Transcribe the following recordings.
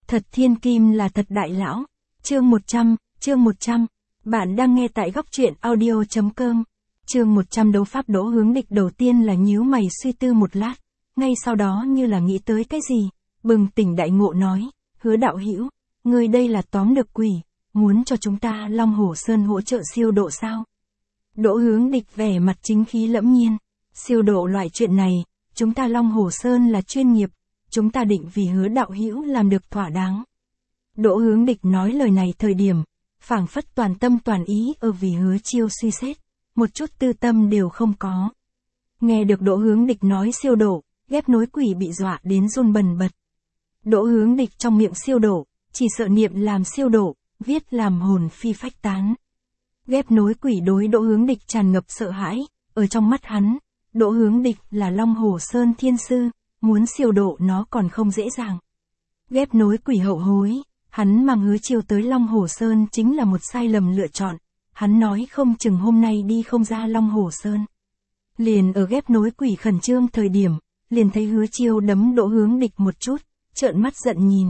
Thật thiên kim là thật đại lão. Chương 100. Bạn đang nghe tại góc truyện audio.com. Chương 100 đấu pháp Đỗ Hướng Địch đầu tiên là nhíu mày suy tư một lát, ngay sau đó như là nghĩ tới cái gì, bừng tỉnh đại ngộ nói, Hứa đạo hữu, ngươi đây là tóm được quỷ, muốn cho chúng ta Long Hổ Sơn hỗ trợ siêu độ sao? Đỗ Hướng Địch vẻ mặt chính khí lẫm nhiên, siêu độ loại chuyện này, chúng ta Long Hổ Sơn là chuyên nghiệp, chúng ta định vì Hứa đạo hữu làm được thỏa đáng. Đỗ Hướng Địch nói lời này thời điểm, phảng phất toàn tâm toàn ý ở vì Hứa Chiêu suy xét, một chút tư tâm đều không có. Nghe được Đỗ Hướng Địch nói siêu độ, ghép nối quỷ bị dọa đến run bần bật. Đỗ Hướng Địch trong miệng siêu độ, chỉ sợ niệm làm siêu độ, viết làm hồn phi phách tán. Ghép nối quỷ đối Đỗ Hướng Địch tràn ngập sợ hãi, ở trong mắt hắn, Đỗ Hướng Địch là Long Hổ Sơn thiên sư, muốn siêu độ nó còn không dễ dàng. Ghép nối quỷ hậu hối, hắn mang Hứa Chiêu tới Long Hổ Sơn chính là một sai lầm lựa chọn, hắn nói không chừng hôm nay đi không ra Long Hổ Sơn. Liền ở ghép nối quỷ khẩn trương thời điểm, liền thấy Hứa Chiêu đấm Đỗ Hướng Địch một chút, trợn mắt giận nhìn.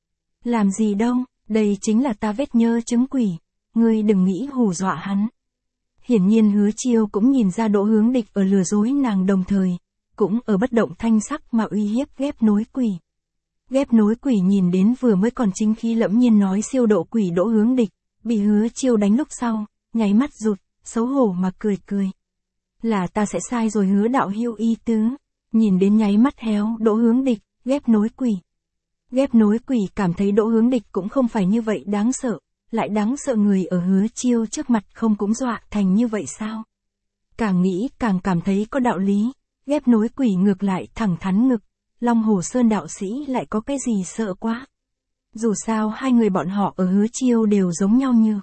Làm gì đâu, đây chính là ta vết nhơ chứng quỷ, ngươi đừng nghĩ hù dọa hắn. Hiển nhiên Hứa Chiêu cũng nhìn ra Đỗ Hướng Địch ở lừa dối nàng đồng thời, cũng ở bất động thanh sắc mà uy hiếp ghép nối quỷ. Ghép nối quỷ nhìn đến vừa mới còn chính khí lẫm nhiên nói siêu độ quỷ Đỗ Hướng Địch, bị Hứa Chiêu đánh lúc sau, nháy mắt rụt, xấu hổ mà cười. Là ta sẽ sai rồi Hứa đạo hữu y tứ, nhìn đến nháy mắt héo Đỗ Hướng Địch, ghép nối quỷ. Ghép nối quỷ cảm thấy Đỗ Hướng Địch cũng không phải như vậy đáng sợ, lại đáng sợ người ở Hứa Chiêu trước mặt không cũng dọa thành như vậy sao? Càng nghĩ càng cảm thấy có đạo lý, ghép nối quỷ ngược lại thẳng thắn ngực, Long Hổ Sơn đạo sĩ lại có cái gì sợ quá. Dù sao hai người bọn họ ở Hứa Chiêu đều giống nhau như.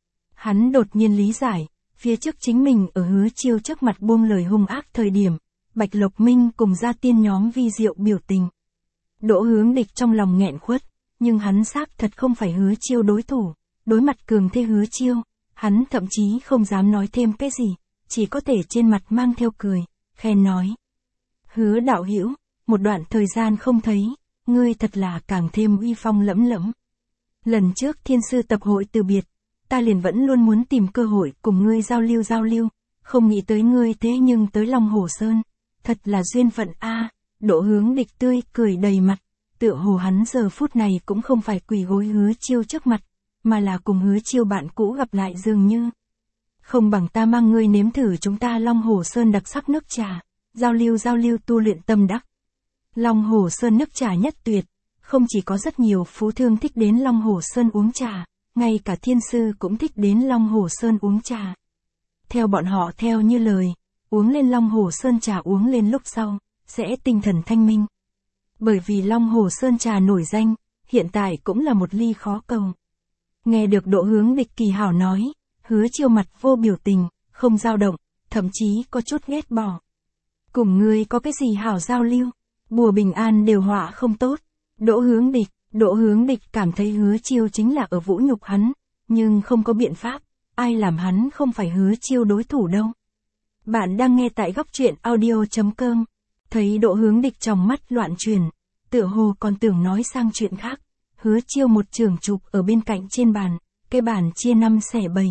Hắn đột nhiên lý giải, phía trước chính mình ở Hứa Chiêu trước mặt buông lời hung ác thời điểm, Bạch Lộc Minh cùng gia tiên nhóm vi diệu biểu tình. Đỗ Hướng Địch trong lòng nghẹn khuất, nhưng hắn xác thật không phải Hứa Chiêu đối thủ, đối mặt cường thế Hứa Chiêu, hắn thậm chí không dám nói thêm cái gì, chỉ có thể trên mặt mang theo cười, khen nói. Hứa đạo hữu, một đoạn thời gian không thấy, ngươi thật là càng thêm uy phong lẫm lẫm. Lần trước thiên sư tập hội từ biệt, ta liền vẫn luôn muốn tìm cơ hội cùng ngươi giao lưu, không nghĩ tới ngươi thế nhưng tới Long Hổ Sơn, thật là duyên phận a. Đỗ Hướng Địch tươi cười đầy mặt, tựa hồ hắn giờ phút này cũng không phải quỳ gối Hứa Chiêu trước mặt, mà là cùng Hứa Chiêu bạn cũ gặp lại dường như. Không bằng ta mang ngươi nếm thử chúng ta Long Hổ Sơn đặc sắc nước trà, giao lưu tu luyện tâm đắc. Long Hổ Sơn nước trà nhất tuyệt, không chỉ có rất nhiều phú thương thích đến Long Hổ Sơn uống trà, ngay cả thiên sư cũng thích đến Long Hổ Sơn uống trà. Theo bọn họ theo như lời, uống lên Long Hổ Sơn trà uống lên lúc sau, sẽ tinh thần thanh minh. Bởi vì Long Hổ Sơn trà nổi danh, hiện tại cũng là một ly khó cầu. Nghe được Đỗ Hướng Địch kỳ hảo nói, Hứa Chiêu mặt vô biểu tình, không dao động, thậm chí có chút ghét bỏ. Cùng ngươi có cái gì hảo giao lưu, bùa bình an đều họa không tốt. Đỗ Hướng Địch cảm thấy Hứa Chiêu chính là ở vũ nhục hắn, nhưng không có biện pháp, ai làm hắn không phải Hứa Chiêu đối thủ đâu. Bạn đang nghe tại góc truyện audio.com. Thấy Đỗ Hướng Địch trong mắt loạn chuyển, tựa hồ còn tưởng nói sang chuyện khác, Hứa Chiêu một chưởng chụp ở bên cạnh trên bàn, cái bàn chia 5/7.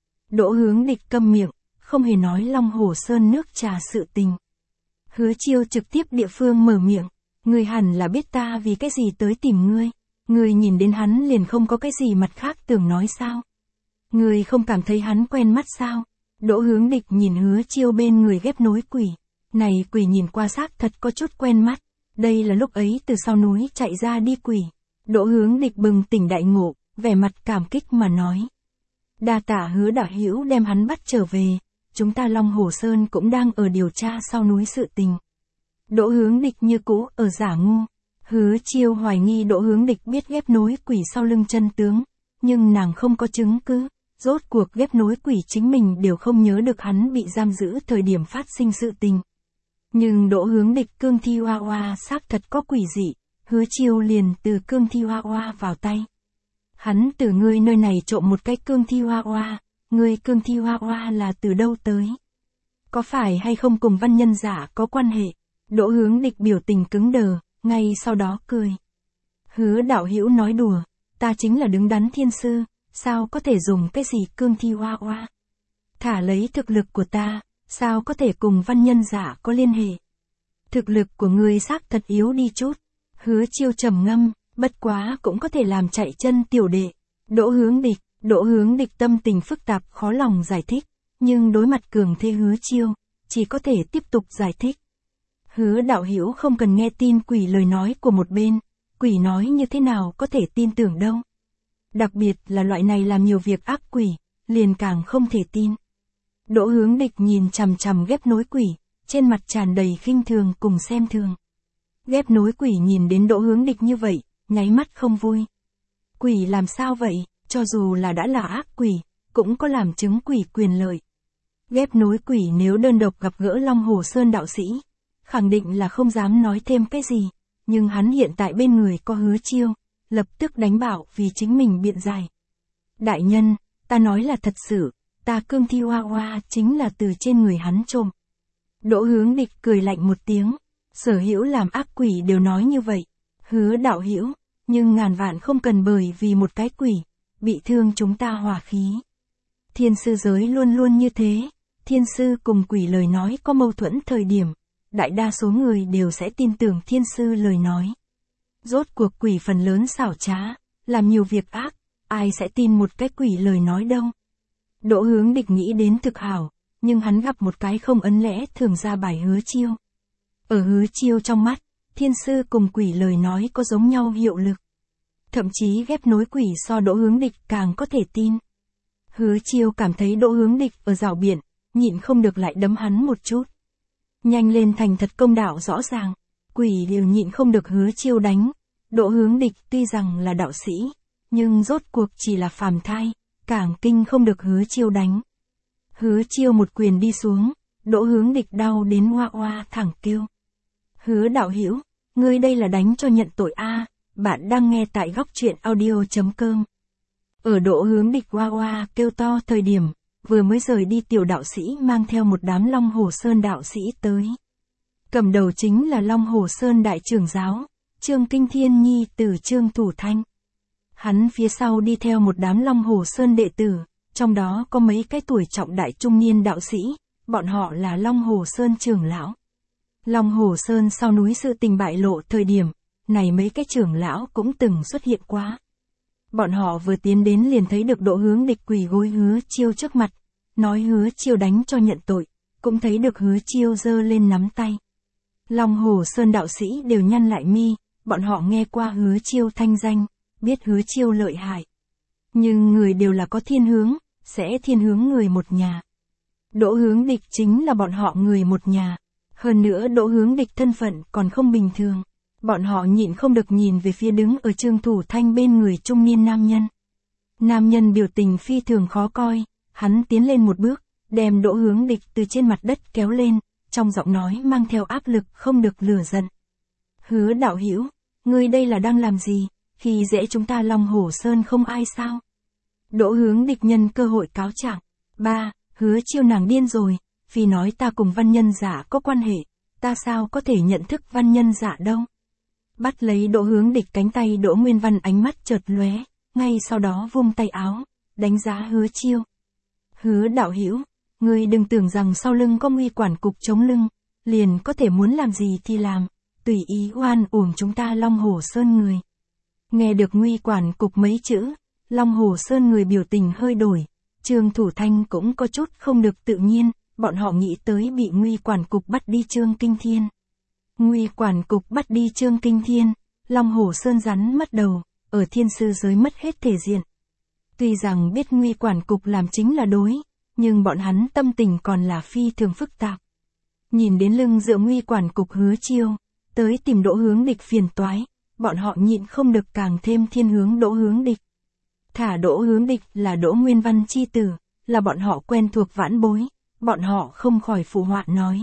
Đỗ Hướng Địch câm miệng, không hề nói Long Hổ Sơn nước trà sự tình. Hứa Chiêu trực tiếp địa phương mở miệng, ngươi hẳn là biết ta vì cái gì tới tìm ngươi, ngươi nhìn đến hắn liền không có cái gì mặt khác tưởng nói sao? Ngươi không cảm thấy hắn quen mắt sao? Đỗ Hướng Địch nhìn Hứa Chiêu bên người ghép nối quỷ. Này quỷ nhìn qua xác thật có chút quen mắt, đây là lúc ấy từ sau núi chạy ra đi quỷ. Đỗ Hướng Địch bừng tỉnh đại ngộ, vẻ mặt cảm kích mà nói. Đa tạ Hứa đạo hữu đem hắn bắt trở về, chúng ta Long Hổ Sơn cũng đang ở điều tra sau núi sự tình. Đỗ Hướng Địch như cũ ở giả ngu. Hứa Chiêu hoài nghi Đỗ Hướng Địch biết ghép nối quỷ sau lưng chân tướng, nhưng nàng không có chứng cứ. Rốt cuộc ghép nối quỷ chính mình đều không nhớ được hắn bị giam giữ thời điểm phát sinh sự tình. Nhưng Đỗ Hướng Địch cương thi hoa hoa xác thật có quỷ dị, Hứa Chiêu liền từ cương thi hoa hoa vào tay. Hắn từ ngươi nơi này trộm một cái cương thi hoa hoa, ngươi cương thi hoa hoa là từ đâu tới? Có phải hay không cùng văn nhân giả có quan hệ? Đỗ Hướng Địch biểu tình cứng đờ, ngay sau đó cười. Hứa đạo hữu nói đùa, ta chính là đứng đắn thiên sư, sao có thể dùng cái gì cương thi oa oa. Thả lấy thực lực của ta, sao có thể cùng văn nhân giả có liên hệ. Thực lực của ngươi xác thật yếu đi chút. Hứa Chiêu trầm ngâm, bất quá cũng có thể làm chạy chân tiểu đệ. Đỗ Hướng Địch tâm tình phức tạp khó lòng giải thích, nhưng đối mặt cường thế Hứa Chiêu, chỉ có thể tiếp tục giải thích. Hứa đạo hữu không cần nghe tin quỷ lời nói của một bên, quỷ nói như thế nào có thể tin tưởng đâu. Đặc biệt là loại này làm nhiều việc ác quỷ, liền càng không thể tin. Đỗ Hướng Địch nhìn chằm chằm ghép nối quỷ, trên mặt tràn đầy khinh thường cùng xem thường. Ghép nối quỷ nhìn đến Đỗ Hướng Địch như vậy, nháy mắt không vui. Quỷ làm sao vậy, cho dù là đã là ác quỷ, cũng có làm chứng quỷ quyền lợi. Ghép nối quỷ nếu đơn độc gặp gỡ Long Hồ Sơn đạo sĩ, khẳng định là không dám nói thêm cái gì, nhưng hắn hiện tại bên người có Hứa Chiêu, lập tức đánh bảo vì chính mình biện giải. Đại nhân, ta nói là thật sự, ta cương thi oa oa chính là từ trên người hắn trộm. Đỗ Hướng Địch cười lạnh một tiếng, sở hữu làm ác quỷ đều nói như vậy. Hứa đạo hữu, nhưng ngàn vạn không cần bởi vì một cái quỷ, bị thương chúng ta hòa khí. Thiên sư giới luôn luôn như thế, thiên sư cùng quỷ lời nói có mâu thuẫn thời điểm, đại đa số người đều sẽ tin tưởng thiên sư lời nói. Rốt cuộc quỷ phần lớn xảo trá, làm nhiều việc ác, ai sẽ tin một cái quỷ lời nói đâu. Đỗ Hướng Địch nghĩ đến thực hảo, nhưng hắn gặp một cái không ấn lẽ thường ra bài Hứa Chiêu. Ở Hứa Chiêu trong mắt, thiên sư cùng quỷ lời nói có giống nhau hiệu lực. Thậm chí ghép nối quỷ so Đỗ Hướng Địch càng có thể tin. Hứa Chiêu cảm thấy Đỗ Hướng Địch ở rào biển, nhịn không được lại đấm hắn một chút. Nhanh lên thành thật công đạo rõ ràng, quỷ đều nhịn không được Hứa Chiêu đánh. Đỗ Hướng Địch tuy rằng là đạo sĩ, nhưng rốt cuộc chỉ là phàm thai, càng kinh không được Hứa Chiêu đánh. Hứa Chiêu một quyền đi xuống, Đỗ Hướng Địch đau đến oa oa thẳng kêu. Hứa đạo hữu, ngươi đây là đánh cho nhận tội a. Bạn đang nghe tại góc truyện audio.com. Ở Đỗ Hướng Địch oa oa kêu to thời điểm, vừa mới rời đi tiểu đạo sĩ mang theo một đám Long Hồ Sơn đạo sĩ tới. Cầm đầu chính là Long Hồ Sơn đại trưởng giáo, Trương Kinh Thiên nhi tử Trương Thủ Thanh. Hắn phía sau đi theo một đám Long Hồ Sơn đệ tử, trong đó có mấy cái tuổi trọng đại trung niên đạo sĩ, bọn họ là Long Hồ Sơn trưởng lão. Long Hồ Sơn sau núi sự tình bại lộ thời điểm, này mấy cái trưởng lão cũng từng xuất hiện quá. Bọn họ vừa tiến đến liền thấy được Đỗ Hướng Địch quỳ gối Hứa Chiêu trước mặt, nói Hứa Chiêu đánh cho nhận tội, cũng thấy được Hứa Chiêu giơ lên nắm tay. Long Hồ Sơn đạo sĩ đều nhăn lại mi, bọn họ nghe qua Hứa Chiêu thanh danh, biết Hứa Chiêu lợi hại. Nhưng người đều là có thiên hướng, sẽ thiên hướng người một nhà. Đỗ Hướng Địch chính là bọn họ người một nhà. Hơn nữa Đỗ Hướng Địch thân phận còn không bình thường. Bọn họ nhịn không được nhìn về phía đứng ở Trương Thủ Thanh bên người trung niên nam nhân. Nam nhân biểu tình phi thường khó coi, hắn tiến lên một bước, đem Đỗ Hướng Địch từ trên mặt đất kéo lên, trong giọng nói mang theo áp lực không được lừa giận. Hứa đạo hữu, ngươi đây là đang làm gì, khi dễ chúng ta Long Hồ Sơn không ai sao? Đỗ Hướng Địch nhân cơ hội cáo trạng. Ba, Hứa Chiêu nàng điên rồi, vì nói ta cùng văn nhân giả có quan hệ, ta sao có thể nhận thức văn nhân giả đâu. Bắt lấy Đỗ Hướng Địch cánh tay Đỗ Nguyên Văn ánh mắt chợt lóe, ngay sau đó vung tay áo, đánh giá Hứa Chiêu. Hứa đạo hữu, ngươi đừng tưởng rằng sau lưng có Nguy Quản cục chống lưng, liền có thể muốn làm gì thì làm, tùy ý oan uổng chúng ta Long Hồ Sơn người. Nghe được Nguy Quản cục mấy chữ, Long Hồ Sơn người biểu tình hơi đổi, Trương Thủ Thanh cũng có chút không được tự nhiên, bọn họ nghĩ tới bị Nguy Quản cục bắt đi Trương Kinh Thiên. Nguy Quản cục bắt đi Trương Kinh Thiên, Long Hồ Sơn rắn mất đầu, ở thiên sư giới mất hết thể diện. Tuy rằng biết Nguy Quản cục làm chính là đối, nhưng bọn hắn tâm tình còn là phi thường phức tạp. Nhìn đến lưng dựa Nguy Quản cục Hứa Chiêu, tới tìm Đỗ Hướng Địch phiền toái, bọn họ nhịn không được càng thêm thiên hướng Đỗ Hướng Địch. Thả Đỗ Hướng Địch là Đỗ Nguyên Văn chi tử, là bọn họ quen thuộc vãn bối, bọn họ không khỏi phụ họa nói.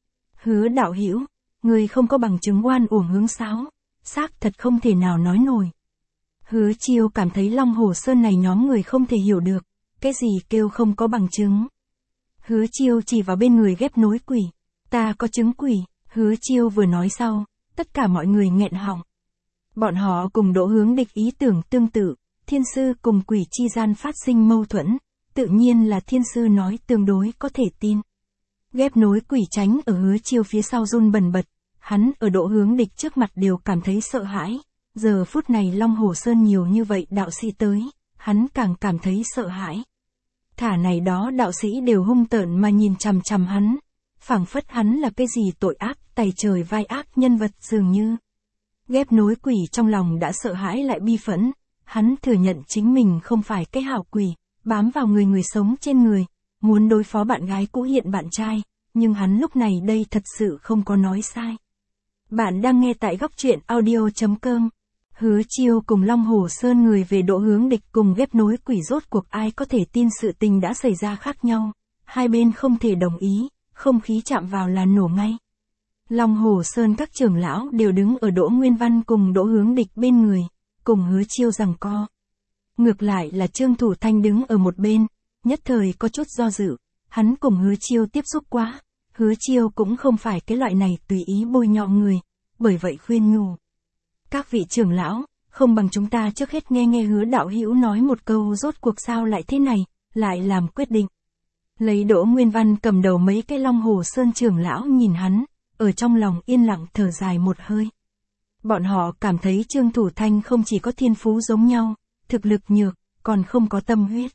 Hứa đạo hữu, người không có bằng chứng oan uổng Hướng Sáo, xác thật không thể nào nói nổi. Hứa Chiêu cảm thấy Long Hồ Sơn này nhóm người không thể hiểu được, cái gì kêu không có bằng chứng. Hứa Chiêu chỉ vào bên người ghép nối quỷ, ta có chứng quỷ, Hứa Chiêu vừa nói sau, tất cả mọi người nghẹn họng. Bọn họ cùng Đỗ Hướng Địch ý tưởng tương tự, thiên sư cùng quỷ chi gian phát sinh mâu thuẫn, tự nhiên là thiên sư nói tương đối có thể tin. Ghép nối quỷ tránh ở Hứa Chiêu phía sau run bần bật, hắn ở Đỗ Hướng Địch trước mặt đều cảm thấy sợ hãi, giờ phút này Long Hồ Sơn nhiều như vậy đạo sĩ tới, hắn càng cảm thấy sợ hãi. Thả này đó đạo sĩ đều hung tợn mà nhìn chằm chằm hắn, phảng phất hắn là cái gì tội ác, tày trời vai ác nhân vật dường như. Ghép nối quỷ trong lòng đã sợ hãi lại bi phẫn, hắn thừa nhận chính mình không phải cái hảo quỷ, bám vào người sống trên người, muốn đối phó bạn gái cũ hiện bạn trai, nhưng hắn lúc này đây thật sự không có nói sai. Bạn đang nghe tại góc truyện audio.com. Hứa Chiêu cùng Long Hồ Sơn người về Đỗ Hướng Địch cùng ghép nối quỷ rốt cuộc ai có thể tin sự tình đã xảy ra khác nhau, hai bên không thể đồng ý, không khí chạm vào là nổ ngay. Long Hồ Sơn các trưởng lão đều đứng ở Đỗ Nguyên Văn cùng Đỗ Hướng Địch bên người, cùng Hứa Chiêu giằng co. Ngược lại là Trương Thủ Thanh đứng ở một bên, nhất thời có chút do dự, hắn cùng Hứa Chiêu tiếp xúc quá, Hứa Chiêu cũng không phải cái loại này tùy ý bôi nhọ người, bởi vậy khuyên nhủ. Các vị trưởng lão, không bằng chúng ta trước hết nghe Hứa đạo hữu nói một câu rốt cuộc sao lại thế này, lại làm quyết định. Lấy Đỗ Nguyên Văn cầm đầu mấy cái Long Hồ Sơn trưởng lão nhìn hắn, ở trong lòng yên lặng thở dài một hơi. Bọn họ cảm thấy Trương Thủ Thanh không chỉ có thiên phú giống nhau, thực lực nhược, còn không có tâm huyết.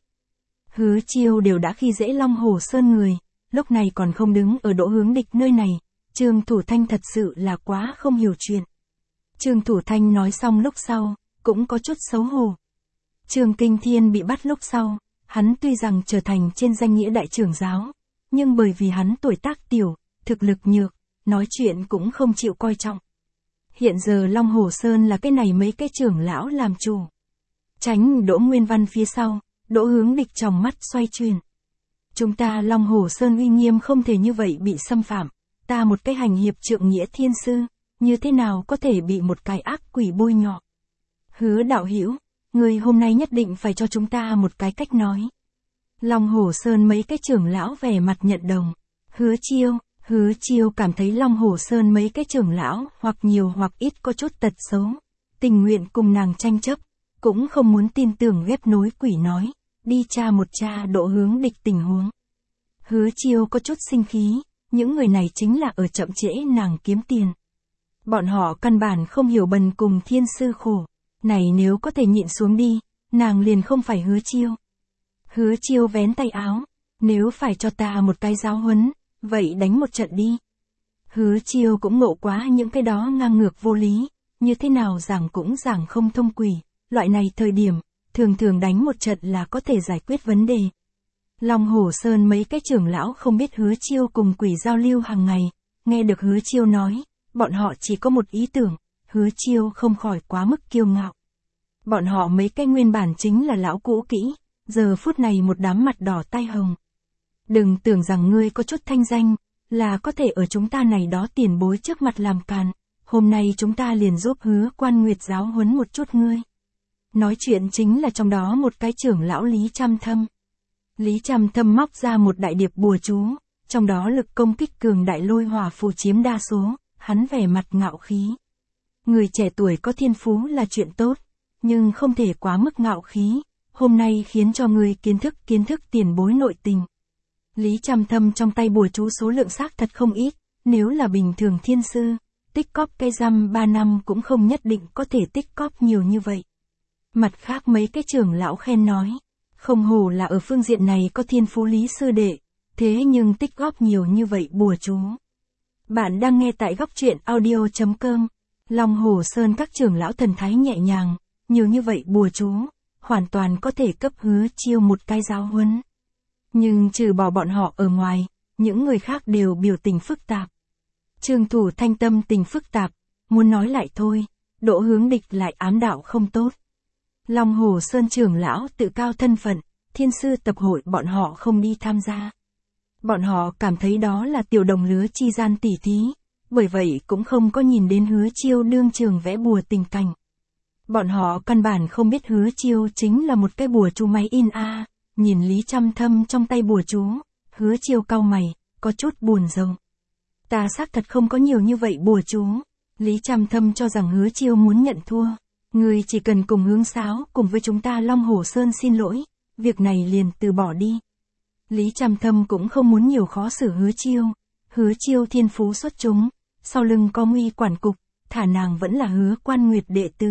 Hứa Chiêu đều đã khi dễ Long Hồ Sơn người, lúc này còn không đứng ở Đỗ Hướng Địch nơi này, Trương Thủ Thanh thật sự là quá không hiểu chuyện. Trương Thủ Thanh nói xong lúc sau, cũng có chút xấu hổ. Trương Kinh Thiên bị bắt lúc sau, hắn tuy rằng trở thành trên danh nghĩa đại trưởng giáo, nhưng bởi vì hắn tuổi tác tiểu, thực lực nhược, nói chuyện cũng không chịu coi trọng. Hiện giờ Long Hồ Sơn là cái này mấy cái trưởng lão làm chủ. Tránh Đỗ Nguyên Văn phía sau, Đỗ Hướng Địch trong mắt xoay chuyển. Chúng ta Long Hồ Sơn uy nghiêm không thể như vậy bị xâm phạm, ta một cái hành hiệp trượng nghĩa thiên sư, như thế nào có thể bị một cái ác quỷ bôi nhọ. Hứa đạo hữu, người hôm nay nhất định phải cho chúng ta một cái cách nói. Long Hồ Sơn mấy cái trưởng lão vẻ mặt nhận đồng. Hứa Chiêu cảm thấy Long Hồ Sơn mấy cái trưởng lão hoặc nhiều hoặc ít có chút tật xấu, tình nguyện cùng nàng tranh chấp, cũng không muốn tin tưởng ghép nối quỷ nói, đi tra một tra Đỗ Hướng Địch tình huống. Hứa Chiêu có chút sinh khí, những người này chính là ở chậm trễ nàng kiếm tiền. Bọn họ căn bản không hiểu bần cùng thiên sư khổ, này nếu có thể nhịn xuống đi, nàng liền không phải Hứa Chiêu. Hứa Chiêu vén tay áo, nếu phải cho ta một cái giáo huấn, vậy đánh một trận đi. Hứa Chiêu cũng ngộ quá những cái đó ngang ngược vô lý, như thế nào giảng cũng giảng không thông quỷ, loại này thời điểm, thường đánh một trận là có thể giải quyết vấn đề. Long Hồ Sơn mấy cái trưởng lão không biết Hứa Chiêu cùng quỷ giao lưu hàng ngày, nghe được Hứa Chiêu nói, bọn họ chỉ có một ý tưởng, Hứa Chiêu không khỏi quá mức kiêu ngạo. Bọn họ mấy cái nguyên bản chính là lão cũ kỹ, giờ phút này một đám mặt đỏ tai hồng. Đừng tưởng rằng ngươi có chút thanh danh, là có thể ở chúng ta này đó tiền bối trước mặt làm càn, hôm nay chúng ta liền giúp Hứa Quan Nguyệt giáo huấn một chút ngươi. Nói chuyện chính là trong đó một cái trưởng lão Lý Trăm Thâm. Lý Trăm Thâm móc ra một đại điệp bùa chú, trong đó lực công kích cường đại lôi hỏa phù chiếm đa số, hắn vẻ mặt ngạo khí. Người trẻ tuổi có thiên phú là chuyện tốt, nhưng không thể quá mức ngạo khí, hôm nay khiến cho ngươi kiến thức tiền bối nội tình. Lý Trăm Thâm trong tay bùa chú số lượng xác thật không ít, nếu là bình thường thiên sư, tích cóp cây răm 3 năm cũng không nhất định có thể tích cóp nhiều như vậy. Mặt khác mấy cái trưởng lão khen nói, không hổ là ở phương diện này có thiên phú Lý sư đệ, thế nhưng tích góp nhiều như vậy bùa chú. Bạn đang nghe tại góc truyện audio.com. Long Hồ Sơn các trưởng lão thần thái nhẹ nhàng, nhiều như vậy bùa chú, hoàn toàn có thể cấp Hứa Chiêu một cái giáo huấn. Nhưng trừ bỏ bọn họ ở ngoài, những người khác đều biểu tình phức tạp. Trương Thủ Thanh tâm tình phức tạp, muốn nói lại thôi, Đỗ Hướng Địch lại ám đạo không tốt. Long Hồ Sơn trưởng lão tự cao thân phận, thiên sư tập hội bọn họ không đi tham gia. Bọn họ cảm thấy đó là tiểu đồng lứa chi gian tỉ thí, bởi vậy cũng không có nhìn đến Hứa Chiêu đương trường vẽ bùa tình cảnh. Bọn họ căn bản không biết Hứa Chiêu chính là một cái bùa chú máy in a. Nhìn Lý Trăm Thâm trong tay bùa chú, Hứa Chiêu cau mày, có chút buồn rầu. Ta xác thật không có nhiều như vậy bùa chú, Lý Trầm Thâm cho rằng Hứa Chiêu muốn nhận thua. Ngươi chỉ cần cùng Hướng Sáo cùng với chúng ta Long Hồ Sơn xin lỗi, việc này liền từ bỏ đi. Lý Trầm Thâm cũng không muốn nhiều khó xử Hứa Chiêu. Hứa Chiêu thiên phú xuất chúng, sau lưng có Nguy quản cục, thả nàng vẫn là Hứa Quan Nguyệt đệ tử.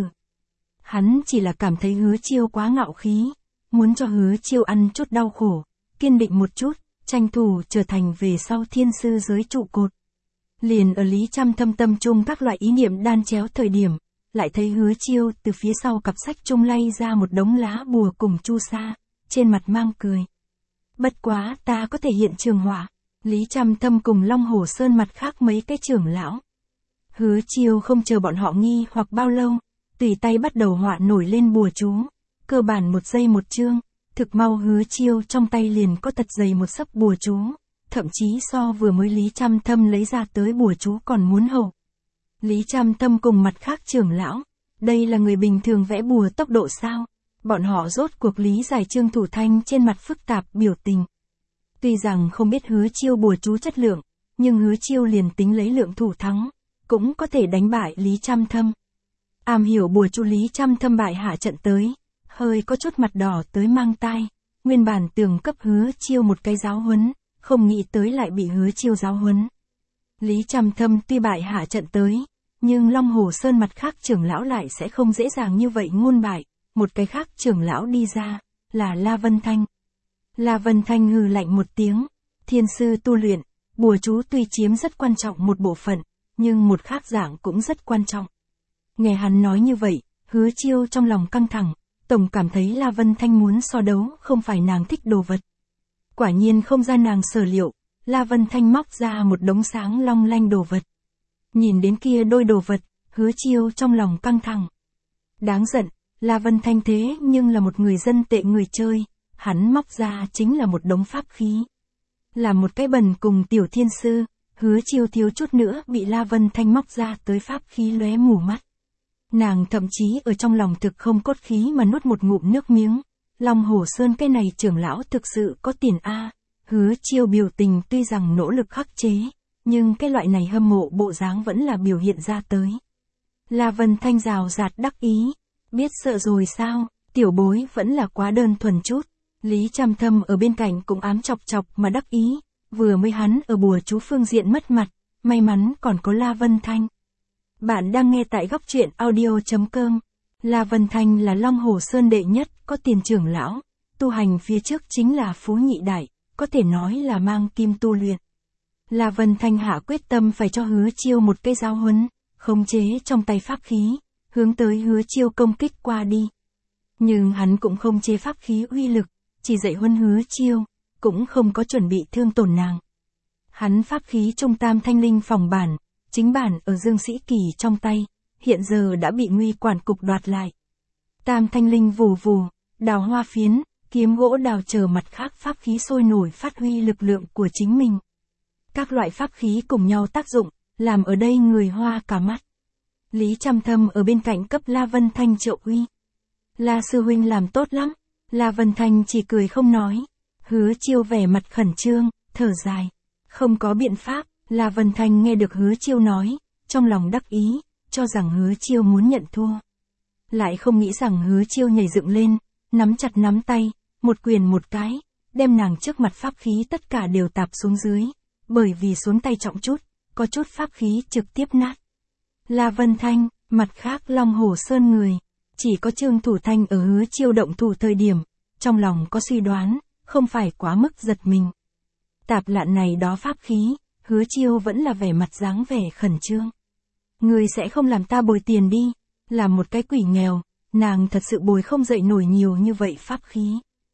Hắn chỉ là cảm thấy Hứa Chiêu quá ngạo khí, muốn cho Hứa Chiêu ăn chút đau khổ, kiên định một chút, tranh thủ trở thành về sau thiên sư giới trụ cột. Liền ở Lý Trầm Thâm tâm trung các loại ý niệm đan chéo thời điểm, lại thấy Hứa Chiêu từ phía sau cặp sách trung lay ra một đống lá bùa cùng chu sa, trên mặt mang cười. Bất quá ta có thể hiện trường họa. Lý Trầm Thâm cùng Long Hồ Sơn mặt khác mấy cái trưởng lão. Hứa Chiêu không chờ bọn họ nghi hoặc bao lâu, tùy tay bắt đầu họa nổi lên bùa chú, cơ bản một giây một chương, thực mau Hứa Chiêu trong tay liền có thật dày một sấp bùa chú, thậm chí so vừa mới Lý Trầm Thâm lấy ra tới bùa chú còn muốn hậu. Lý Trầm Thâm cùng mặt khác trưởng lão, đây là người bình thường vẽ bùa tốc độ sao? Bọn họ rốt cuộc lý giải Trương Thủ Thanh trên mặt phức tạp biểu tình. Tuy rằng không biết Hứa Chiêu bùa chú chất lượng, nhưng Hứa Chiêu liền tính lấy lượng thủ thắng, cũng có thể đánh bại Lý Trầm Thâm. Am hiểu bùa chú Lý Trầm Thâm bại hạ trận tới, hơi có chút mặt đỏ tới mang tai, nguyên bản tưởng cấp Hứa Chiêu một cái giáo huấn, không nghĩ tới lại bị Hứa Chiêu giáo huấn. Lý Trầm Thâm tuy bại hạ trận tới, nhưng Long Hồ Sơn mặt khác trưởng lão lại sẽ không dễ dàng như vậy ngôn bại, một cái khác trưởng lão đi ra, là La Vân Thanh. La Vân Thanh hừ lạnh một tiếng, thiên sư tu luyện, bùa chú tuy chiếm rất quan trọng một bộ phận, nhưng một khác dạng cũng rất quan trọng. Nghe hắn nói như vậy, Hứa Chiêu trong lòng căng thẳng, tổng cảm thấy La Vân Thanh muốn so đấu không phải nàng thích đồ vật. Quả nhiên không ra nàng sở liệu, La Vân Thanh móc ra một đống sáng long lanh đồ vật. Nhìn đến kia đôi đồ vật, Hứa Chiêu trong lòng căng thẳng. Đáng giận, La Vân Thanh thế nhưng là một người dân tệ người chơi, hắn móc ra chính là một đống pháp khí. Là một cái bần cùng tiểu thiên sư, Hứa Chiêu thiếu chút nữa bị La Vân Thanh móc ra tới pháp khí lóe mù mắt. Nàng thậm chí ở trong lòng thực không cốt khí mà nuốt một ngụm nước miếng. Long Hồ Sơn cái này trưởng lão thực sự có tiền a. Hứa Chiêu biểu tình tuy rằng nỗ lực khắc chế, nhưng cái loại này hâm mộ bộ dáng vẫn là biểu hiện ra tới. La Vân Thanh rào rạt đắc ý, biết sợ rồi sao, tiểu bối vẫn là quá đơn thuần chút. Lý Trầm Thâm ở bên cạnh cũng ám chọc chọc mà đắc ý, vừa mới hắn ở bùa chú phương diện mất mặt, may mắn còn có La Vân Thanh. Bạn đang nghe tại góc truyện audio.com. La Vân Thanh là Long Hồ Sơn đệ nhất, có tiền trưởng lão, tu hành phía trước chính là Phú Nhị Đại, có thể nói là mang kim tu luyện. La Vân Thanh hạ quyết tâm phải cho Hứa Chiêu một cái giáo huấn, khống chế trong tay pháp khí, hướng tới Hứa Chiêu công kích qua đi. Nhưng hắn cũng không chế pháp khí uy lực, chỉ dạy huấn Hứa Chiêu, cũng không có chuẩn bị thương tổn nàng. Hắn pháp khí trung tam thanh linh phòng bản, chính bản ở Dương Sĩ Kỳ trong tay, hiện giờ đã bị Nguy quản cục đoạt lại. Tam thanh linh vù vù, đào hoa phiến, kiếm gỗ đào chờ mặt khác pháp khí sôi nổi phát huy lực lượng của chính mình. Các loại pháp khí cùng nhau tác dụng, làm ở đây người hoa cả mắt. Lý Trầm Thâm ở bên cạnh cấp La Vân Thanh trợ uy. La sư huynh làm tốt lắm. La Vân Thanh chỉ cười không nói. Hứa Chiêu vẻ mặt khẩn trương, thở dài. Không có biện pháp, La Vân Thanh nghe được Hứa Chiêu nói, trong lòng đắc ý, cho rằng Hứa Chiêu muốn nhận thua. Lại không nghĩ rằng Hứa Chiêu nhảy dựng lên, nắm chặt nắm tay, một quyền một cái, đem nàng trước mặt pháp khí tất cả đều tạp xuống dưới, bởi vì xuống tay trọng chút, có chút pháp khí trực tiếp nát. La Vân Thanh, mặt khác Long Hồ Sơn người, chỉ có Trương Thủ Thanh ở Hứa Chiêu động thủ thời điểm, trong lòng có suy đoán, không phải quá mức giật mình. Tạp lạn này đó pháp khí, Hứa Chiêu vẫn là vẻ mặt dáng vẻ khẩn trương. Người sẽ không làm ta bồi tiền đi, là một cái quỷ nghèo, nàng thật sự bồi không dậy nổi nhiều như vậy pháp khí.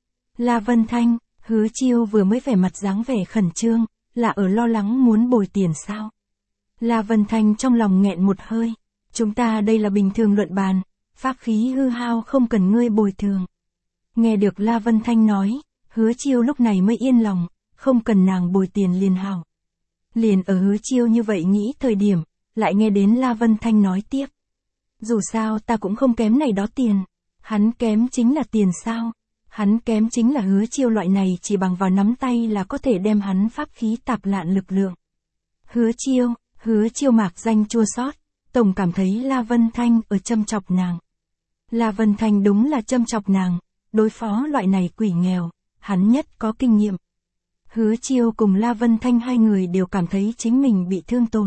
La Vân Thanh, Hứa Chiêu vừa mới vẻ mặt dáng vẻ khẩn trương, là ở lo lắng muốn bồi tiền sao? La Vân Thanh trong lòng nghẹn một hơi, chúng ta đây là bình thường luận bàn, pháp khí hư hao không cần ngươi bồi thường. Nghe được La Vân Thanh nói, Hứa Chiêu lúc này mới yên lòng, không cần nàng bồi tiền liền hảo. Liền ở Hứa Chiêu như vậy nghĩ thời điểm, lại nghe đến La Vân Thanh nói tiếp. Dù sao ta cũng không kém này đó tiền, hắn kém chính là tiền sao? Hắn kém chính là Hứa Chiêu loại này chỉ bằng vào nắm tay là có thể đem hắn pháp khí tạp lạn lực lượng. Hứa Chiêu mạc danh chua xót, tổng cảm thấy La Vân Thanh ở châm chọc nàng. La Vân Thanh đúng là châm chọc nàng, đối phó loại này quỷ nghèo, hắn nhất có kinh nghiệm. Hứa Chiêu cùng La Vân Thanh hai người đều cảm thấy chính mình bị thương tổn.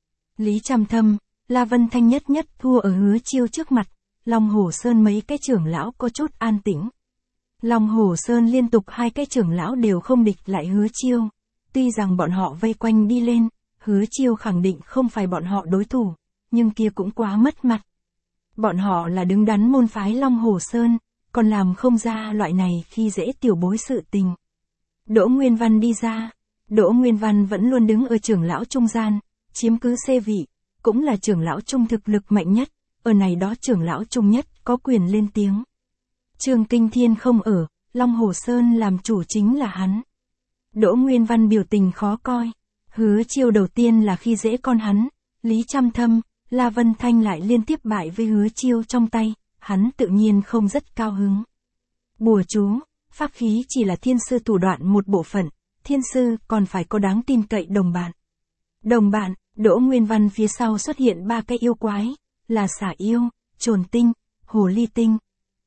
Lý Trầm Thâm, La Vân Thanh nhất thua ở Hứa Chiêu trước mặt, Long Hổ Sơn mấy cái trưởng lão có chút an tĩnh. Long Hổ Sơn liên tục hai cái trưởng lão đều không địch lại Hứa Chiêu. Tuy rằng bọn họ vây quanh đi lên, Hứa Chiêu khẳng định không phải bọn họ đối thủ, nhưng kia cũng quá mất mặt. Bọn họ là đứng đắn môn phái Long Hổ Sơn, còn làm không ra loại này khi dễ tiểu bối sự tình. Đỗ Nguyên Văn đi ra, Đỗ Nguyên Văn vẫn luôn đứng ở trưởng lão trung gian, chiếm cứ xê vị, cũng là trưởng lão trung thực lực mạnh nhất, ở này đó trưởng lão trung nhất có quyền lên tiếng. Trương Kinh Thiên không ở, Long Hổ Sơn làm chủ chính là hắn. Đỗ Nguyên Văn biểu tình khó coi, Hứa Chiêu đầu tiên là khi dễ con hắn, Lý Trầm Thâm, La Vân Thanh lại liên tiếp bại với Hứa Chiêu trong tay, hắn tự nhiên không rất cao hứng. Bùa chú, pháp khí chỉ là thiên sư thủ đoạn một bộ phận, thiên sư còn phải có đáng tin cậy đồng bạn. Đồng bạn, Đỗ Nguyên Văn phía sau xuất hiện ba cái yêu quái, là xả yêu, trồn tinh, hồ ly tinh.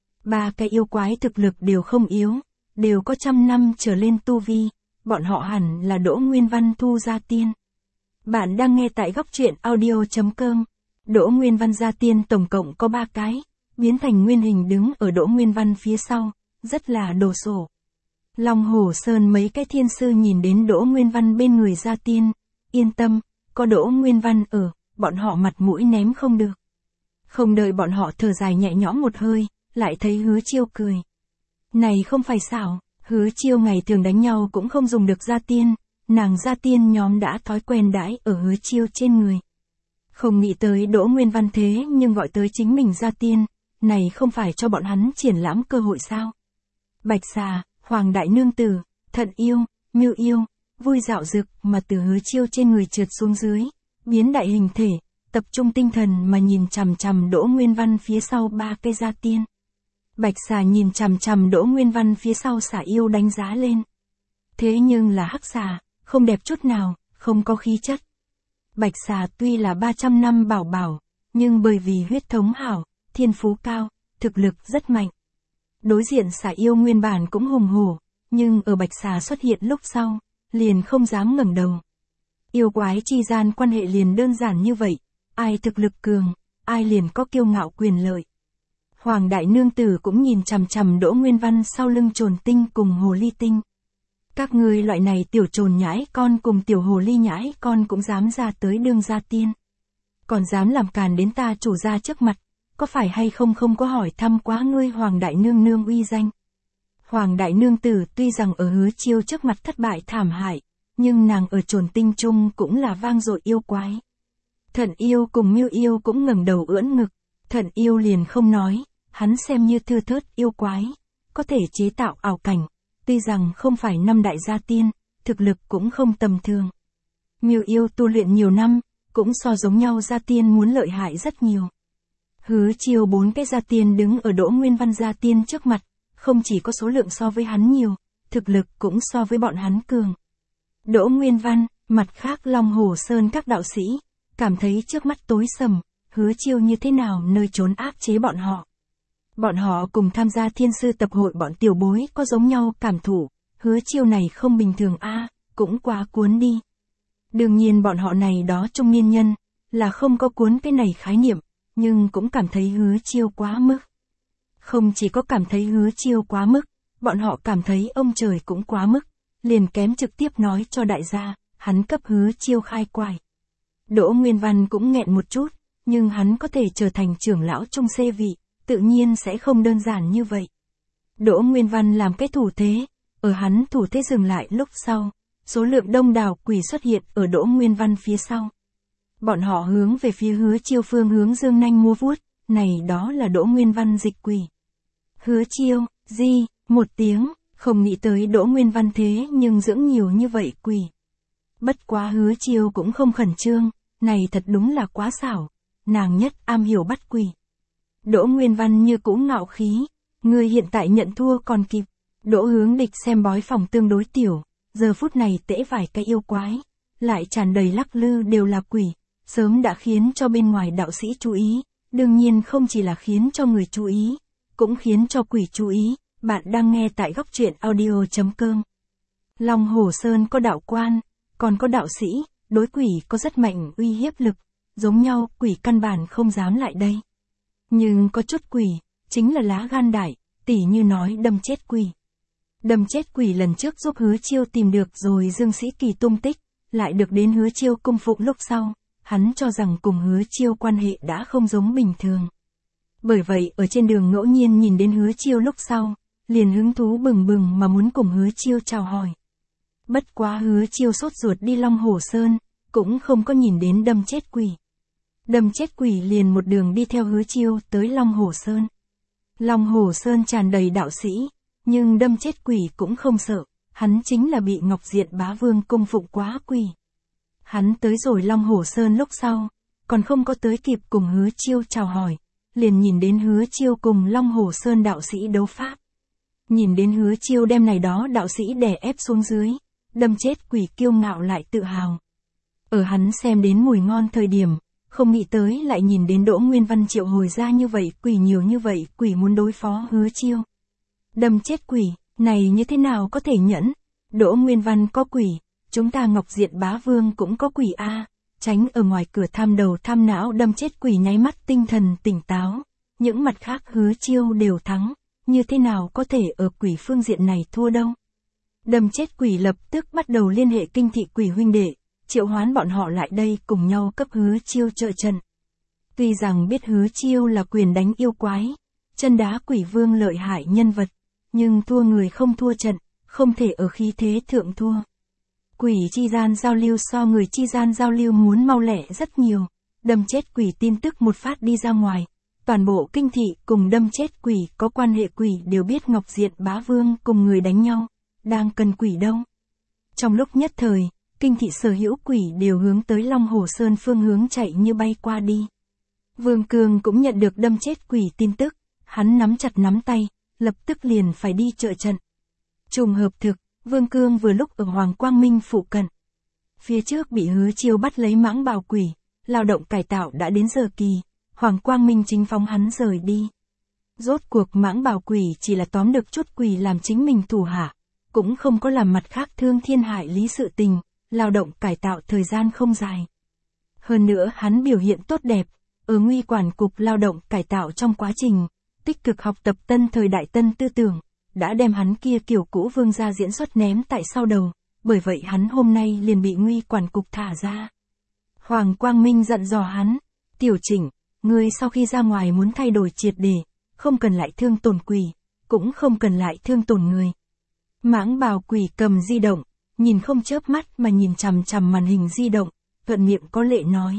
Ba cái yêu quái thực lực đều không yếu, đều có 100 năm trở lên tu vi, bọn họ hẳn là Đỗ Nguyên Văn thu gia tiên. Bạn đang nghe tại góc truyện audio.com. Đỗ Nguyên Văn gia tiên tổng cộng có 3 cái, biến thành nguyên hình đứng ở Đỗ Nguyên Văn phía sau, rất là đồ sộ. Long Hổ Sơn mấy cái thiên sư nhìn đến Đỗ Nguyên Văn bên người gia tiên, yên tâm, có Đỗ Nguyên Văn ở, bọn họ mặt mũi ném không được. Không đợi bọn họ thở dài nhẹ nhõm một hơi, lại thấy Hứa Chiêu cười. Này không phải xảo, Hứa Chiêu ngày thường đánh nhau cũng không dùng được gia tiên, nàng gia tiên nhóm đã thói quen đãi ở Hứa Chiêu trên người. Không nghĩ tới Đỗ Nguyên Văn thế nhưng gọi tới chính mình gia tiên, này không phải cho bọn hắn triển lãm cơ hội sao? Bạch Xà, Hoàng Đại Nương Tử, Thận Yêu, Mưu Yêu, vui dạo dực mà từ Hứa Chiêu trên người trượt xuống dưới, biến đại hình thể, tập trung tinh thần mà nhìn chằm chằm Đỗ Nguyên Văn phía sau ba cây gia tiên. Bạch Xà nhìn chằm chằm Đỗ Nguyên Văn phía sau xà yêu đánh giá lên. Thế nhưng là hắc xà, không đẹp chút nào, không có khí chất. Bạch Xà tuy là 300 năm bảo bảo, nhưng bởi vì huyết thống hảo, thiên phú cao, thực lực rất mạnh. Đối diện xà yêu nguyên bản cũng hùng hổ, nhưng ở Bạch Xà xuất hiện lúc sau, liền không dám ngẩng đầu. Yêu quái chi gian quan hệ liền đơn giản như vậy, ai thực lực cường, ai liền có kiêu ngạo quyền lợi. Hoàng Đại Nương Tử cũng nhìn chằm chằm Đỗ Nguyên Văn sau lưng trồn tinh cùng hồ ly tinh. Các ngươi loại này tiểu trồn nhãi con cùng tiểu hồ ly nhãi con cũng dám ra tới đương gia tiên. Còn dám làm càn đến ta chủ gia trước mặt, có phải hay không không có hỏi thăm quá ngươi Hoàng Đại Nương Nương uy danh. Hoàng Đại Nương Tử tuy rằng ở Hứa Chiêu trước mặt thất bại thảm hại, nhưng nàng ở trồn tinh trung cũng là vang dội yêu quái. Thận Yêu cùng Mưu Yêu cũng ngẩng đầu ưỡn ngực, Thận Yêu liền không nói, hắn xem như thưa thớt yêu quái, có thể chế tạo ảo cảnh, tuy rằng không phải 5 đại gia tiên, thực lực cũng không tầm thường. Mưu Yêu tu luyện nhiều năm, cũng so giống nhau gia tiên muốn lợi hại rất nhiều. Hứa Chiêu 4 cái gia tiên đứng ở Đỗ Nguyên Văn gia tiên trước mặt, không chỉ có số lượng so với hắn nhiều, thực lực cũng so với bọn hắn cường. Đỗ Nguyên Văn, mặt khác Long Hổ Sơn các đạo sĩ, cảm thấy trước mắt tối sầm, Hứa Chiêu như thế nào nơi trốn áp chế bọn họ. Bọn họ cùng tham gia thiên sư tập hội bọn tiểu bối có giống nhau cảm thụ, Hứa Chiêu này không bình thường a, cũng quá cuốn đi. Đương nhiên bọn họ này đó trung niên nhân, là không có cuốn cái này khái niệm, nhưng cũng cảm thấy Hứa Chiêu quá mức. Không chỉ có cảm thấy Hứa Chiêu quá mức, bọn họ cảm thấy ông trời cũng quá mức, liền kém trực tiếp nói cho đại gia, hắn cấp Hứa Chiêu khai quải. Đỗ Nguyên Văn cũng nghẹn một chút, nhưng hắn có thể trở thành trưởng lão trung xê vị, tự nhiên sẽ không đơn giản như vậy. Đỗ Nguyên Văn làm cái thủ thế, ở hắn thủ thế dừng lại lúc sau, số lượng đông đảo quỷ xuất hiện ở Đỗ Nguyên Văn phía sau. Bọn họ hướng về phía Hứa Chiêu phương hướng dương nanh múa vuốt, này đó là Đỗ Nguyên Văn dịch quỷ. Hứa Chiêu, di, một tiếng, không nghĩ tới Đỗ Nguyên Văn thế nhưng dưỡng nhiều như vậy quỷ. Bất quá Hứa Chiêu cũng không khẩn trương, này thật đúng là quá xảo, nàng nhất am hiểu bắt quỷ. Đỗ Nguyên Văn như cũ ngạo khí, người hiện tại nhận thua còn kịp. Đỗ Hướng Địch xem bói phòng tương đối tiểu, giờ phút này tễ vài cái yêu quái, lại tràn đầy lắc lư đều là quỷ, sớm đã khiến cho bên ngoài đạo sĩ chú ý, đương nhiên không chỉ là khiến cho người chú ý, cũng khiến cho quỷ chú ý. Bạn đang nghe tại góc truyện audio.com. Long Hồ Sơn có đạo quan, còn có đạo sĩ, đối quỷ có rất mạnh uy hiếp lực, giống nhau quỷ căn bản không dám lại đây. Nhưng có chút quỷ, chính là lá gan đại, tỉ như nói đâm chết quỷ. Đâm chết quỷ lần trước giúp Hứa Chiêu tìm được rồi Dương Sĩ Kỳ tung tích, lại được đến Hứa Chiêu cung phụng lúc sau, hắn cho rằng cùng Hứa Chiêu quan hệ đã không giống bình thường. Bởi vậy ở trên đường ngẫu nhiên nhìn đến Hứa Chiêu lúc sau, liền hứng thú bừng bừng mà muốn cùng Hứa Chiêu chào hỏi. Bất quá Hứa Chiêu sốt ruột đi Long Hồ Sơn, cũng không có nhìn đến đâm chết quỷ. Đâm chết quỷ liền một đường đi theo Hứa Chiêu tới Long Hồ Sơn. Long Hồ Sơn tràn đầy đạo sĩ, nhưng đâm chết quỷ cũng không sợ, hắn chính là bị Ngọc Diện Bá Vương cung phụng quá quỷ. Hắn tới rồi Long Hồ Sơn lúc sau, còn không có tới kịp cùng Hứa Chiêu chào hỏi, liền nhìn đến Hứa Chiêu cùng Long Hồ Sơn đạo sĩ đấu pháp. Nhìn đến Hứa Chiêu đem này đó đạo sĩ đè ép xuống dưới, đâm chết quỷ kiêu ngạo lại tự hào. Ở hắn xem đến mùi ngon thời điểm, không nghĩ tới lại nhìn đến Đỗ Nguyên Văn triệu hồi ra như vậy quỷ nhiều như vậy quỷ muốn đối phó Hứa Chiêu. Đâm chết quỷ, này như thế nào có thể nhẫn? Đỗ Nguyên Văn có quỷ, chúng ta Ngọc Diện Bá Vương cũng có quỷ a. Tránh ở ngoài cửa tham đầu tham não đâm chết quỷ nháy mắt tinh thần tỉnh táo. Những mặt khác Hứa Chiêu đều thắng, như thế nào có thể ở quỷ phương diện này thua đâu. Đâm chết quỷ lập tức bắt đầu liên hệ Kinh Thị quỷ huynh đệ, triệu hoán bọn họ lại đây cùng nhau cấp Hứa Chiêu trợ trận. Tuy rằng biết Hứa Chiêu là quyền đánh yêu quái, chân đá quỷ vương lợi hại nhân vật, nhưng thua người không thua trận, không thể ở khí thế thượng thua. Quỷ chi gian giao lưu so người chi gian giao lưu muốn mau lẹ rất nhiều, đâm chết quỷ tin tức một phát đi ra ngoài, toàn bộ Kinh Thị cùng đâm chết quỷ có quan hệ quỷ đều biết Ngọc Diện Bá Vương cùng người đánh nhau, đang cần quỷ đâu. Trong lúc nhất thời, Kinh Thị sở hữu quỷ đều hướng tới Long Hồ Sơn phương hướng chạy như bay qua đi. Vương Cương cũng nhận được đâm chết quỷ tin tức, hắn nắm chặt nắm tay, lập tức liền phải đi trợ trận. Trùng hợp thực, Vương Cương vừa lúc ở Hoàng Quang Minh phụ cận. Phía trước bị Hứa Chiêu bắt lấy mãng bào quỷ, lao động cải tạo đã đến giờ kỳ, Hoàng Quang Minh chính phóng hắn rời đi. Rốt cuộc mãng bào quỷ chỉ là tóm được chút quỷ làm chính mình thủ hạ, cũng không có làm mặt khác thương thiên hại lý sự tình, lao động cải tạo thời gian không dài. Hơn nữa hắn biểu hiện tốt đẹp, ở Nguy Quản cục lao động cải tạo trong quá trình, tích cực học tập tân thời đại tân tư tưởng, đã đem hắn kia kiểu cũ vương gia diễn xuất ném tại sau đầu, bởi vậy hắn hôm nay liền bị Nguy Quản cục thả ra. Hoàng Quang Minh dặn dò hắn, Tiểu Chỉnh, ngươi sau khi ra ngoài muốn thay đổi triệt để, không cần lại thương tổn quỷ, cũng không cần lại thương tổn người. Mãng bào quỷ cầm di động, nhìn không chớp mắt mà nhìn chằm chằm màn hình di động, thuận miệng có lệ nói.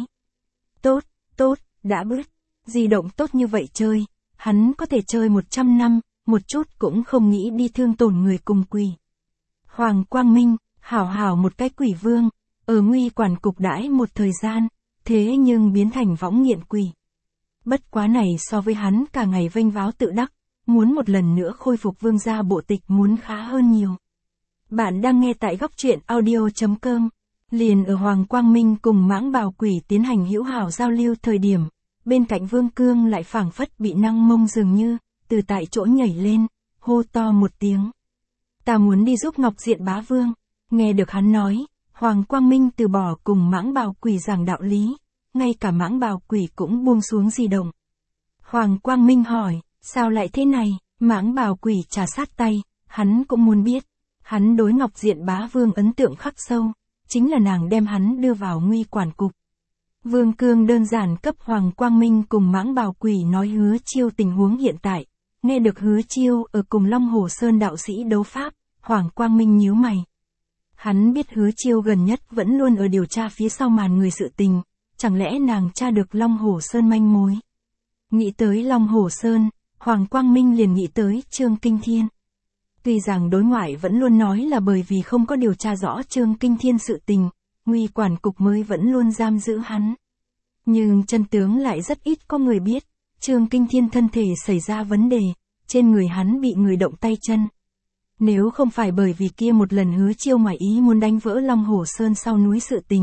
Tốt, đã bớt, di động tốt như vậy chơi, hắn có thể chơi 100 năm, một chút cũng không nghĩ đi thương tổn người cùng quỷ. Hoàng Quang Minh, hảo một cái quỷ vương, ở Nguy Quản cục đãi một thời gian, thế nhưng biến thành võng nghiện quỷ. Bất quá này so với hắn cả ngày vênh váo tự đắc, muốn một lần nữa khôi phục vương gia bộ tịch muốn khá hơn nhiều. Bạn đang nghe tại góc truyện audio.com. Liền ở Hoàng Quang Minh cùng mãng bào quỷ tiến hành hữu hảo giao lưu thời điểm, bên cạnh Vương Cương lại phảng phất bị năng mông dường như, từ tại chỗ nhảy lên, hô to một tiếng. Ta muốn đi giúp Ngọc Diện Bá Vương. Nghe được hắn nói, Hoàng Quang Minh từ bỏ cùng mãng bào quỷ giảng đạo lý, ngay cả mãng bào quỷ cũng buông xuống di động. Hoàng Quang Minh hỏi, sao lại thế này? Mãng bào quỷ trà sát tay, hắn cũng muốn biết. Hắn đối Ngọc Diện Bá Vương ấn tượng khắc sâu, chính là nàng đem hắn đưa vào Nguy Quản cục. Vương Cương đơn giản cấp Hoàng Quang Minh cùng mãng bào quỷ nói Hứa Chiêu tình huống hiện tại. Nghe được Hứa Chiêu ở cùng Long Hồ Sơn đạo sĩ đấu pháp, Hoàng Quang Minh nhíu mày. Hắn biết Hứa Chiêu gần nhất vẫn luôn ở điều tra phía sau màn người sự tình, chẳng lẽ nàng tra được Long Hồ Sơn manh mối. Nghĩ tới Long Hồ Sơn, Hoàng Quang Minh liền nghĩ tới Trương Kinh Thiên. Tuy rằng đối ngoại vẫn luôn nói là bởi vì không có điều tra rõ Trương Kinh Thiên sự tình, Nguy Quản cục mới vẫn luôn giam giữ hắn. Nhưng chân tướng lại rất ít có người biết, Trương Kinh Thiên thân thể xảy ra vấn đề, trên người hắn bị người động tay chân. Nếu không phải bởi vì kia một lần Hứa Chiêu ngoài ý muốn đánh vỡ Long Hồ Sơn sau núi sự tình,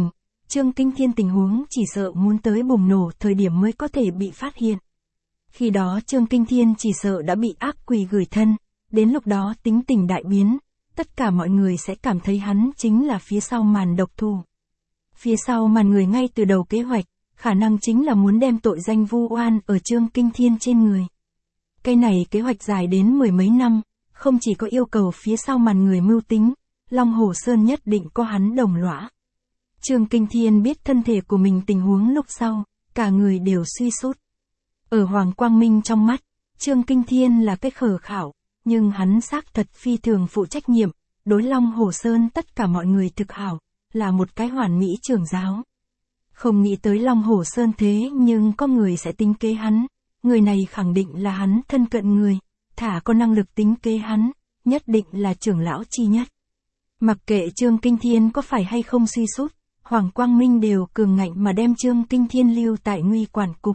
Trương Kinh Thiên tình huống chỉ sợ muốn tới bùng nổ thời điểm mới có thể bị phát hiện. Khi đó Trương Kinh Thiên chỉ sợ đã bị ác quỷ gửi thân, đến lúc đó tính tình đại biến, tất cả mọi người sẽ cảm thấy hắn chính là phía sau màn độc thủ. Phía sau màn người ngay từ đầu kế hoạch, khả năng chính là muốn đem tội danh vu oan ở Trương Kinh Thiên trên người. Cái này kế hoạch dài đến mười mấy năm, không chỉ có yêu cầu phía sau màn người mưu tính, Long Hồ Sơn nhất định có hắn đồng lõa. Trương Kinh Thiên biết thân thể của mình tình huống lúc sau, cả người đều suy sút. Ở Hoàng Quang Minh trong mắt, Trương Kinh Thiên là cái khờ khảo, nhưng hắn xác thật phi thường phụ trách nhiệm, đối Long Hồ Sơn tất cả mọi người thực hảo, là một cái hoàn mỹ trưởng giáo. Không nghĩ tới Long Hồ Sơn thế nhưng có người sẽ tính kế hắn, người này khẳng định là hắn thân cận người, thả có năng lực tính kế hắn, nhất định là trưởng lão chi nhất. Mặc kệ Trương Kinh Thiên có phải hay không suy sút, Hoàng Quang Minh đều cường ngạnh mà đem Trương Kinh Thiên lưu tại Nguy Quản cục.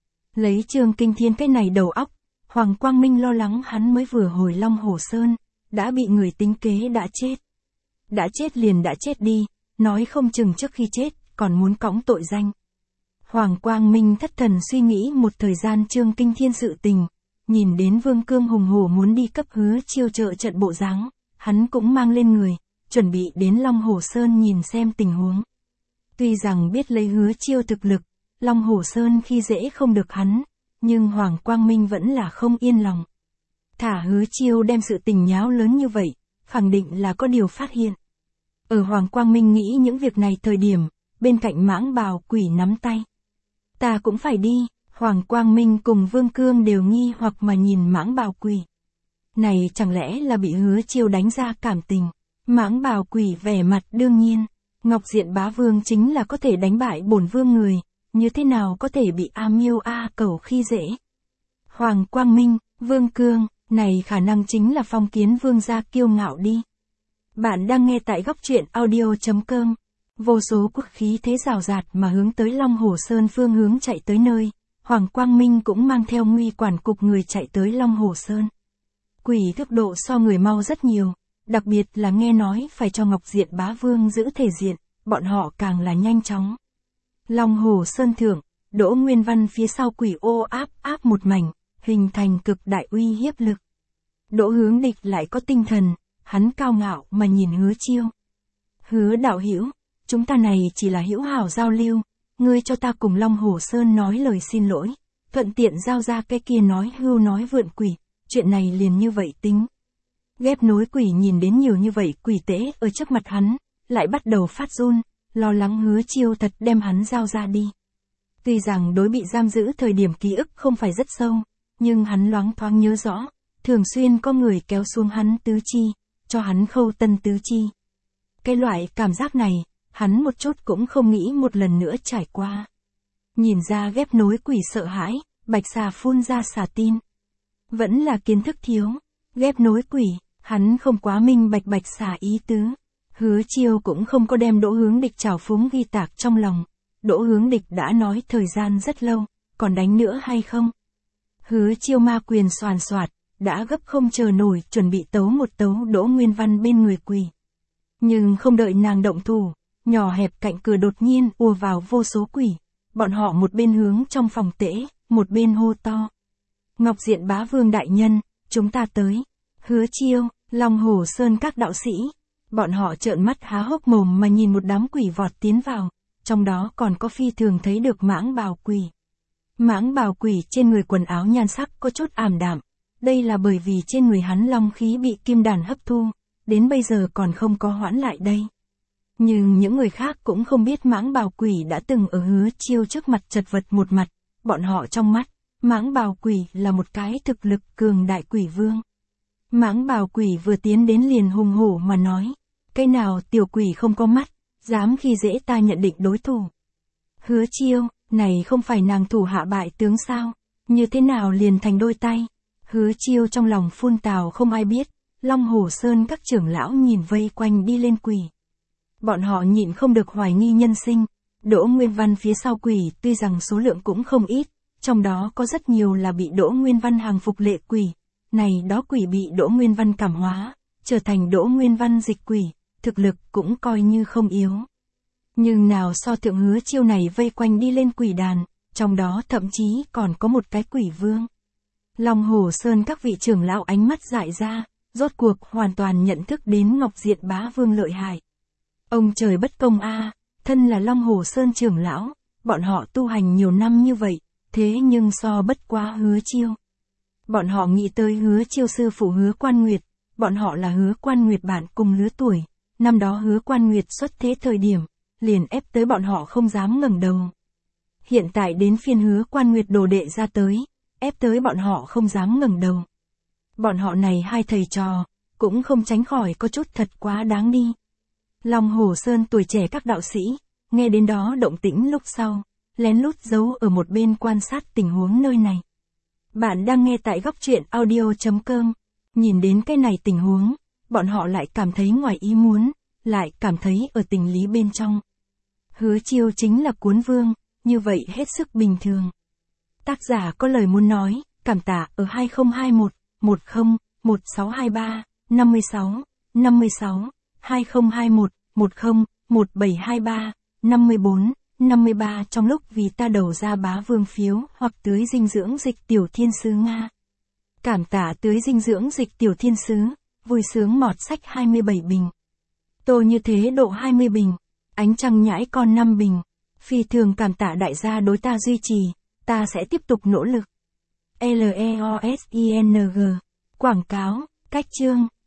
Lấy Trương Kinh Thiên cái này đầu óc, Hoàng Quang Minh lo lắng hắn mới vừa hồi Long Hồ Sơn, đã bị người tính kế đã chết. Đã chết liền đã chết đi, nói không chừng trước khi chết, còn muốn cõng tội danh. Hoàng Quang Minh thất thần suy nghĩ một thời gian Trương Kinh Thiên sự tình, nhìn đến Vương Cương hùng hổ muốn đi cấp Hứa Chiêu trợ trận bộ dáng, hắn cũng mang lên người, chuẩn bị đến Long Hồ Sơn nhìn xem tình huống. Tuy rằng biết lấy Hứa Chiêu thực lực, Long Hồ Sơn khi dễ không được hắn, nhưng Hoàng Quang Minh vẫn là không yên lòng. Thả Hứa Chiêu đem sự tình nháo lớn như vậy, khẳng định là có điều phát hiện. Ở Hoàng Quang Minh nghĩ những việc này thời điểm, bên cạnh Mãng Bào Quỷ nắm tay. Ta cũng phải đi, Hoàng Quang Minh cùng Vương Cương đều nghi hoặc mà nhìn Mãng Bào Quỷ. Này chẳng lẽ là bị Hứa Chiêu đánh ra cảm tình? Mãng Bào Quỷ vẻ mặt đương nhiên, Ngọc Diện Bá Vương chính là có thể đánh bại bổn vương người, như thế nào có thể bị A Miêu A Cẩu khi dễ? Hoàng Quang Minh, Vương Cương, này khả năng chính là Phong Kiến Vương gia kiêu ngạo đi. Bạn đang nghe tại góc truyện audio.com. Vô số quốc khí thế rào rạt mà hướng tới Long Hồ Sơn phương hướng chạy tới nơi, Hoàng Quang Minh cũng mang theo Nguy Quản cục người chạy tới Long Hồ Sơn. Quỷ tốc độ so người mau rất nhiều, đặc biệt là nghe nói phải cho Ngọc Diện Bá Vương giữ thể diện, bọn họ càng là nhanh chóng. Long Hồ Sơn thượng, Đỗ Nguyên Văn phía sau quỷ ô áp một mảnh, hình thành cực đại uy hiếp lực. Đỗ Hướng Địch lại có tinh thần, hắn cao ngạo mà nhìn Hứa Chiêu. Hứa đạo hữu, chúng ta này chỉ là hữu hảo giao lưu, ngươi cho ta cùng Long Hồ Sơn nói lời xin lỗi, thuận tiện giao ra cái kia nói hưu nói vượn quỷ, chuyện này liền như vậy tính. Ghép nối quỷ nhìn đến nhiều như vậy quỷ tế ở trước mặt hắn, lại bắt đầu phát run, lo lắng Hứa Chiêu thật đem hắn giao ra đi. Tuy rằng đối bị giam giữ thời điểm ký ức không phải rất sâu, nhưng hắn loáng thoáng nhớ rõ, thường xuyên có người kéo xuống hắn tứ chi, cho hắn khâu tân tứ chi. Cái loại cảm giác này, hắn một chút cũng không nghĩ một lần nữa trải qua. Nhìn ra ghép nối quỷ sợ hãi, Bạch Xà phun ra xà tin. Vẫn là kiến thức thiếu, ghép nối quỷ, hắn không quá minh bạch Bạch Xà ý tứ. Hứa Chiêu cũng không có đem Đỗ Hướng Địch trào phúng ghi tạc trong lòng. Đỗ Hướng Địch đã nói thời gian rất lâu, còn đánh nữa hay không? Hứa Chiêu ma quyền soàn soạt, đã gấp không chờ nổi chuẩn bị tấu một tấu Đỗ Nguyên Văn bên người quỷ. Nhưng không đợi nàng động thủ, nhỏ hẹp cạnh cửa đột nhiên ùa vào vô số quỷ. Bọn họ một bên hướng trong phòng tễ, một bên hô to. Ngọc Diện Bá Vương đại nhân, chúng ta tới. Hứa Chiêu, Long Hồ Sơn các đạo sĩ. Bọn họ trợn mắt há hốc mồm mà nhìn một đám quỷ vọt tiến vào, trong đó còn có phi thường thấy được Mãng Bào Quỷ. Mãng Bào Quỷ trên người quần áo nhan sắc có chút ảm đạm, đây là bởi vì trên người hắn long khí bị kim đàn hấp thu, đến bây giờ còn không có hoãn lại đây. Nhưng những người khác cũng không biết Mãng Bào Quỷ đã từng ở Hứa Chiêu trước mặt chật vật một mặt, bọn họ trong mắt, Mãng Bào Quỷ là một cái thực lực cường đại quỷ vương. Mãng Bào Quỷ vừa tiến đến liền hùng hổ mà nói, cái nào tiểu quỷ không có mắt, dám khi dễ ta nhận định đối thủ. Hứa Chiêu, này không phải nàng thủ hạ bại tướng sao, như thế nào liền thành đôi tay. Hứa Chiêu trong lòng phun tào không ai biết, Long Hồ Sơn các trưởng lão nhìn vây quanh đi lên quỷ. Bọn họ nhịn không được hoài nghi nhân sinh, Đỗ Nguyên Văn phía sau quỷ tuy rằng số lượng cũng không ít, trong đó có rất nhiều là bị Đỗ Nguyên Văn hàng phục lệ quỷ. Này đó quỷ bị Đỗ Nguyên Văn cảm hóa, trở thành Đỗ Nguyên Văn dịch quỷ, thực lực cũng coi như không yếu. Nhưng nào so thượng Hứa Chiêu này vây quanh đi lên quỷ đàn, trong đó thậm chí còn có một cái quỷ vương. Long Hồ Sơn các vị trưởng lão ánh mắt dại ra, rốt cuộc hoàn toàn nhận thức đến Ngọc Diện Bá Vương lợi hại. Ông trời bất công a, thân là Long Hồ Sơn trưởng lão, bọn họ tu hành nhiều năm như vậy, thế nhưng so bất quá Hứa Chiêu. Bọn họ nghĩ tới Hứa Chiêu sư phụ Hứa Quan Nguyệt, bọn họ là Hứa Quan Nguyệt bạn cùng lứa tuổi, năm đó Hứa Quan Nguyệt xuất thế thời điểm, liền ép tới bọn họ không dám ngẩng đầu. Hiện tại đến phiên Hứa Quan Nguyệt đồ đệ ra tới, ép tới bọn họ không dám ngẩng đầu. Bọn họ này hai thầy trò, cũng không tránh khỏi có chút thật quá đáng đi. Long Hồ Sơn tuổi trẻ các đạo sĩ, nghe đến đó động tĩnh lúc sau, lén lút giấu ở một bên quan sát tình huống nơi này. Bạn đang nghe tại góc truyện audio.com, nhìn đến cái này tình huống, bọn họ lại cảm thấy ngoài ý muốn, lại cảm thấy ở tình lý bên trong. Hứa Chiêu chính là Cuốn Vương, như vậy hết sức bình thường. Tác giả có lời muốn nói, cảm tạ ở 2021, 10, 1623, 56, 56, 2021, 10, 1723, 54, 53 trong lúc vì ta đầu ra bá vương phiếu hoặc tưới dinh dưỡng dịch tiểu thiên sứ Nga. Cảm tạ tưới dinh dưỡng dịch tiểu thiên sứ, vui sướng mọt sách 27 bình. Tô như thế độ 20 bình, ánh trăng nhãi con 5 bình. Phi thường cảm tạ đại gia đối ta duy trì, ta sẽ tiếp tục nỗ lực. LEOSING. Quảng cáo, cách chương.